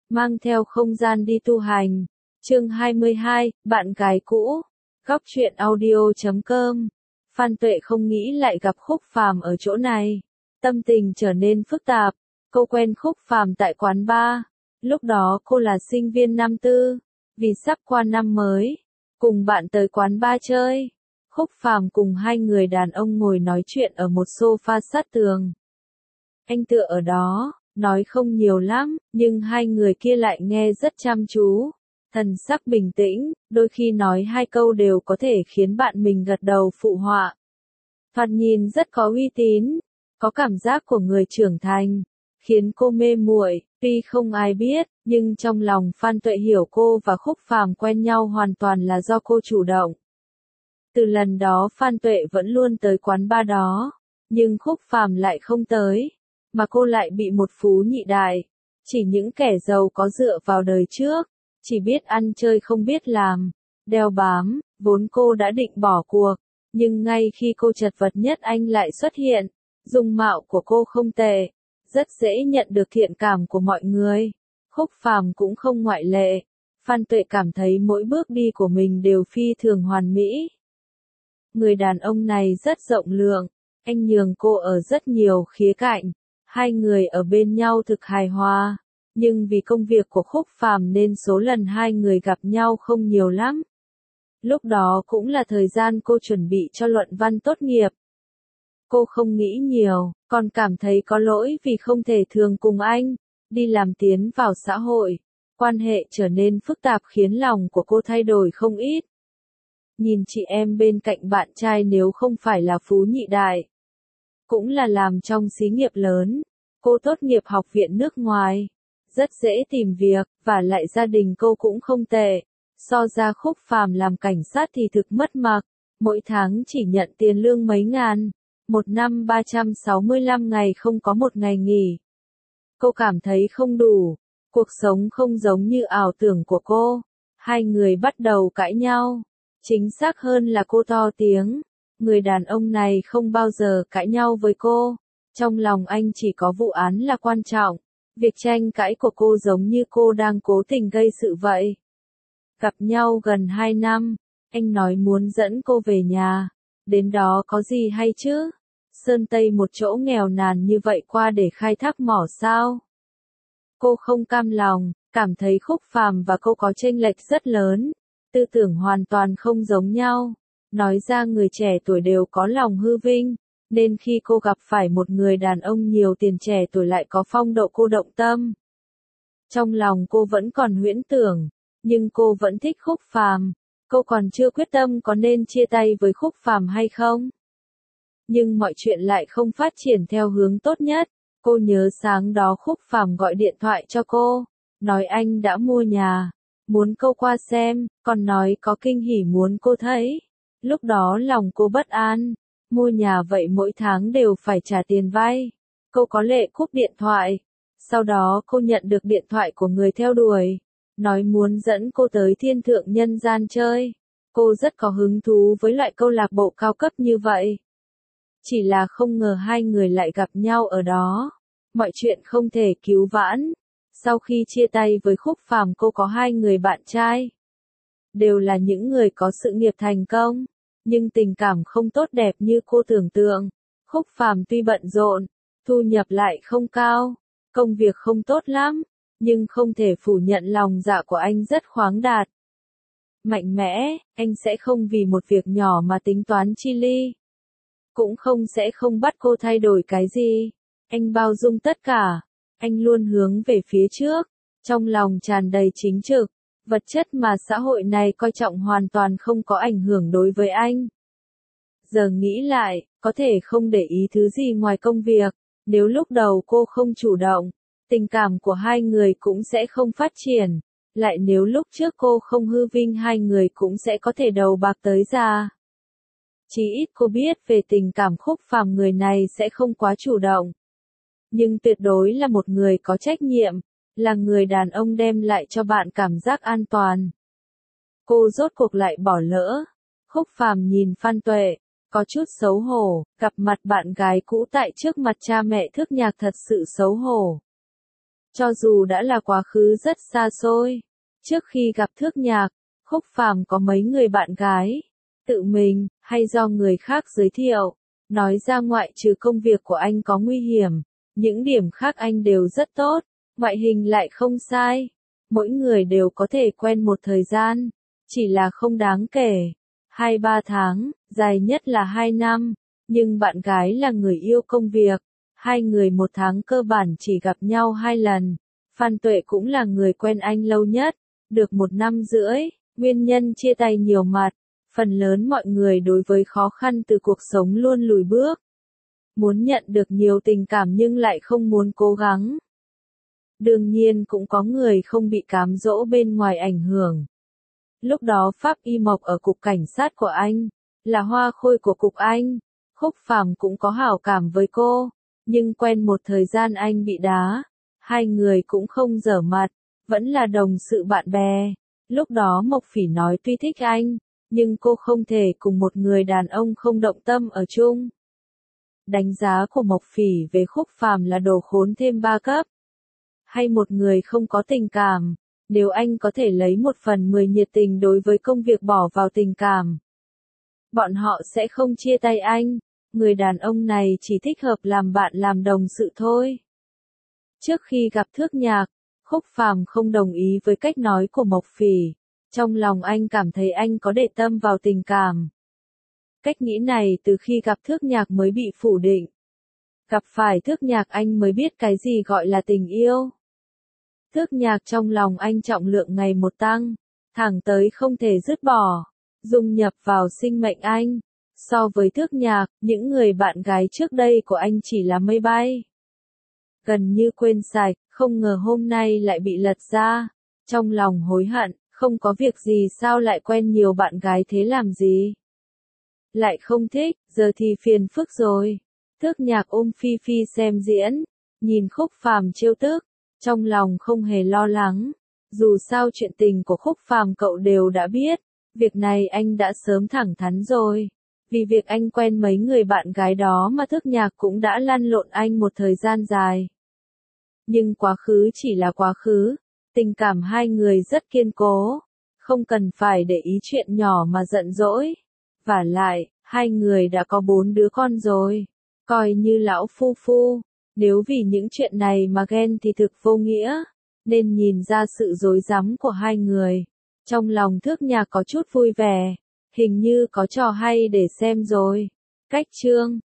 mang theo không gian đi tu hành. Chương 22, bạn gái cũ. Góc truyện audio.com. Phan Tuệ không nghĩ lại gặp Khúc Phàm ở chỗ này. Tâm tình trở nên phức tạp. Cô quen Khúc Phàm tại quán bar. Lúc đó cô là sinh viên năm tư. Vì sắp qua năm mới, cùng bạn tới quán bar chơi. Khúc Phàm cùng hai người đàn ông ngồi nói chuyện ở một sofa sát tường. Anh tựa ở đó, nói không nhiều lắm, nhưng hai người kia lại nghe rất chăm chú. Thần sắc bình tĩnh, đôi khi nói hai câu đều có thể khiến bạn mình gật đầu phụ họa. Thoạt nhìn rất có uy tín, có cảm giác của người trưởng thành, khiến cô mê muội. Tuy không ai biết, nhưng trong lòng Phan Tuệ hiểu cô và Khúc Phàm quen nhau hoàn toàn là do cô chủ động. Từ lần đó Phan Tuệ vẫn luôn tới quán bar đó, nhưng Khúc Phàm lại không tới, mà cô lại bị một phú nhị đại. Chỉ những kẻ giàu có dựa vào đời trước, chỉ biết ăn chơi không biết làm, đeo bám, vốn cô đã định bỏ cuộc, nhưng ngay khi cô chật vật nhất anh lại xuất hiện. Dung mạo của cô không tệ, rất dễ nhận được thiện cảm của mọi người. Khúc Phàm cũng không ngoại lệ. Phan Tuệ cảm thấy mỗi bước đi của mình đều phi thường hoàn mỹ. Người đàn ông này rất rộng lượng, anh nhường cô ở rất nhiều khía cạnh. Hai người ở bên nhau thực hài hòa, nhưng vì công việc của Khúc Phàm nên số lần hai người gặp nhau không nhiều lắm. Lúc đó cũng là thời gian cô chuẩn bị cho luận văn tốt nghiệp. Cô không nghĩ nhiều, còn cảm thấy có lỗi vì không thể thường cùng anh đi làm tiến vào xã hội. Quan hệ trở nên phức tạp khiến lòng của cô thay đổi không ít. Nhìn chị em bên cạnh bạn trai nếu không phải là phú nhị đại, cũng là làm trong xí nghiệp lớn. Cô tốt nghiệp học viện nước ngoài, rất dễ tìm việc, và lại gia đình cô cũng không tệ. So ra Khúc Phàm làm cảnh sát thì thực mất mặt, mỗi tháng chỉ nhận tiền lương mấy ngàn, một năm 365 ngày không có một ngày nghỉ. Cô cảm thấy không đủ, cuộc sống không giống như ảo tưởng của cô. Hai người bắt đầu cãi nhau, chính xác hơn là cô to tiếng. Người đàn ông này không bao giờ cãi nhau với cô. Trong lòng anh chỉ có vụ án là quan trọng. Việc tranh cãi của cô giống như cô đang cố tình gây sự vậy. Gặp nhau gần 2 năm, anh nói muốn dẫn cô về nhà. Đến đó có gì hay chứ? Sơn Tây một chỗ nghèo nàn như vậy qua để khai thác mỏ sao? Cô không cam lòng, cảm thấy Khúc Phàm và cô có chênh lệch rất lớn. Tư tưởng hoàn toàn không giống nhau. Nói ra người trẻ tuổi đều có lòng hư vinh, nên khi cô gặp phải một người đàn ông nhiều tiền trẻ tuổi lại có phong độ cô động tâm. Trong lòng cô vẫn còn huyễn tưởng, nhưng cô vẫn thích Khúc Phàm. Cô còn chưa quyết tâm có nên chia tay với Khúc Phàm hay không. Nhưng mọi chuyện lại không phát triển theo hướng tốt nhất. Cô nhớ sáng đó Khúc Phàm gọi điện thoại cho cô, nói anh đã mua nhà, muốn cô qua xem, còn nói có kinh hỉ muốn cô thấy. Lúc đó lòng cô bất an, mua nhà vậy mỗi tháng đều phải trả tiền vay. Cô có lệ cúp điện thoại. Sau đó cô nhận được điện thoại của người theo đuổi, nói muốn dẫn cô tới thiên thượng nhân gian chơi. Cô rất có hứng thú với loại câu lạc bộ cao cấp như vậy. Chỉ là không ngờ hai người lại gặp nhau ở đó. Mọi chuyện không thể cứu vãn. Sau khi chia tay với Khúc Phàm cô có hai người bạn trai. Đều là những người có sự nghiệp thành công, nhưng tình cảm không tốt đẹp như cô tưởng tượng. Khúc Phàm tuy bận rộn, thu nhập lại không cao, công việc không tốt lắm, nhưng không thể phủ nhận lòng dạ của anh rất khoáng đạt. Mạnh mẽ, anh sẽ không vì một việc nhỏ mà tính toán chi ly. Cũng sẽ không bắt cô thay đổi cái gì. Anh bao dung tất cả. Anh luôn hướng về phía trước, trong lòng tràn đầy chính trực. Vật chất mà xã hội này coi trọng hoàn toàn không có ảnh hưởng đối với anh. Giờ nghĩ lại, có thể không để ý thứ gì ngoài công việc. Nếu lúc đầu cô không chủ động, tình cảm của hai người cũng sẽ không phát triển. Lại nếu lúc trước cô không hư vinh hai người cũng sẽ có thể đầu bạc tới già. Chỉ ít cô biết về tình cảm Khúc Phàm người này sẽ không quá chủ động. Nhưng tuyệt đối là một người có trách nhiệm, là người đàn ông đem lại cho bạn cảm giác an toàn. Cô rốt cuộc lại bỏ lỡ. Khúc Phàm nhìn Phan Tuệ, có chút xấu hổ, gặp mặt bạn gái cũ tại trước mặt cha mẹ thức nhạc thật sự xấu hổ. Cho dù đã là quá khứ rất xa xôi, trước khi gặp Thước Nhạc, Khúc Phàm có mấy người bạn gái, tự mình, hay do người khác giới thiệu, nói ra ngoại trừ công việc của anh có nguy hiểm, những điểm khác anh đều rất tốt, ngoại hình lại không sai. Mỗi người đều có thể quen một thời gian, chỉ là không đáng kể. 2-3 tháng, dài nhất là 2 năm, nhưng bạn gái là người yêu công việc. Hai người 1 tháng cơ bản chỉ gặp nhau 2 lần. Phan Tuệ cũng là người quen anh lâu nhất, được 1 năm rưỡi. Nguyên nhân chia tay nhiều mặt, phần lớn mọi người đối với khó khăn từ cuộc sống luôn lùi bước. Muốn nhận được nhiều tình cảm nhưng lại không muốn cố gắng. Đương nhiên cũng có người không bị cám dỗ bên ngoài ảnh hưởng. Lúc đó Pháp Y Mộc ở cục cảnh sát của anh, là hoa khôi của cục anh. Khúc Phàm cũng có hảo cảm với cô, nhưng quen một thời gian anh bị đá. Hai người cũng không giở mặt, vẫn là đồng sự bạn bè. Lúc đó Mộc Phỉ nói tuy thích anh, nhưng cô không thể cùng một người đàn ông không động tâm ở chung. Đánh giá của Mộc Phỉ về Khúc Phàm là đồ khốn thêm 3 cấp. Hay một người không có tình cảm, nếu anh có thể lấy 1/10 nhiệt tình đối với công việc bỏ vào tình cảm, bọn họ sẽ không chia tay anh. Người đàn ông này chỉ thích hợp làm bạn làm đồng sự thôi. Trước khi gặp Thước Nhạc, Khúc Phàm không đồng ý với cách nói của Mộc Phỉ. Trong lòng anh cảm thấy anh có để tâm vào tình cảm. Cách nghĩ này từ khi gặp Thước Nhạc mới bị phủ định. Gặp phải Thước Nhạc anh mới biết cái gì gọi là tình yêu. Thước Nhạc trong lòng anh trọng lượng ngày một tăng, thẳng tới không thể dứt bỏ, dung nhập vào sinh mệnh anh. So với Thước Nhạc, những người bạn gái trước đây của anh chỉ là mây bay. Gần như quên sạch, không ngờ hôm nay lại bị lật ra. Trong lòng hối hận, không có việc gì sao lại quen nhiều bạn gái thế làm gì. Lại không thích, giờ thì phiền phức rồi. Thước Nhạc ôm Phi Phi xem diễn, nhìn Khúc Phàm trêu tức, trong lòng không hề lo lắng. Dù sao chuyện tình của Khúc Phàm cậu đều đã biết, việc này anh đã sớm thẳng thắn rồi. Vì việc anh quen mấy người bạn gái đó mà Thước Nhạc cũng đã lăn lộn anh một thời gian dài. Nhưng quá khứ chỉ là quá khứ, tình cảm hai người rất kiên cố, không cần phải để ý chuyện nhỏ mà giận dỗi. Vả lại, hai người đã có 4 đứa con rồi, coi như lão phu phu, nếu vì những chuyện này mà ghen thì thực vô nghĩa, nên nhìn ra sự rối rắm của hai người. Trong lòng Thước Nhạc có chút vui vẻ, hình như có trò hay để xem rồi. Cách chương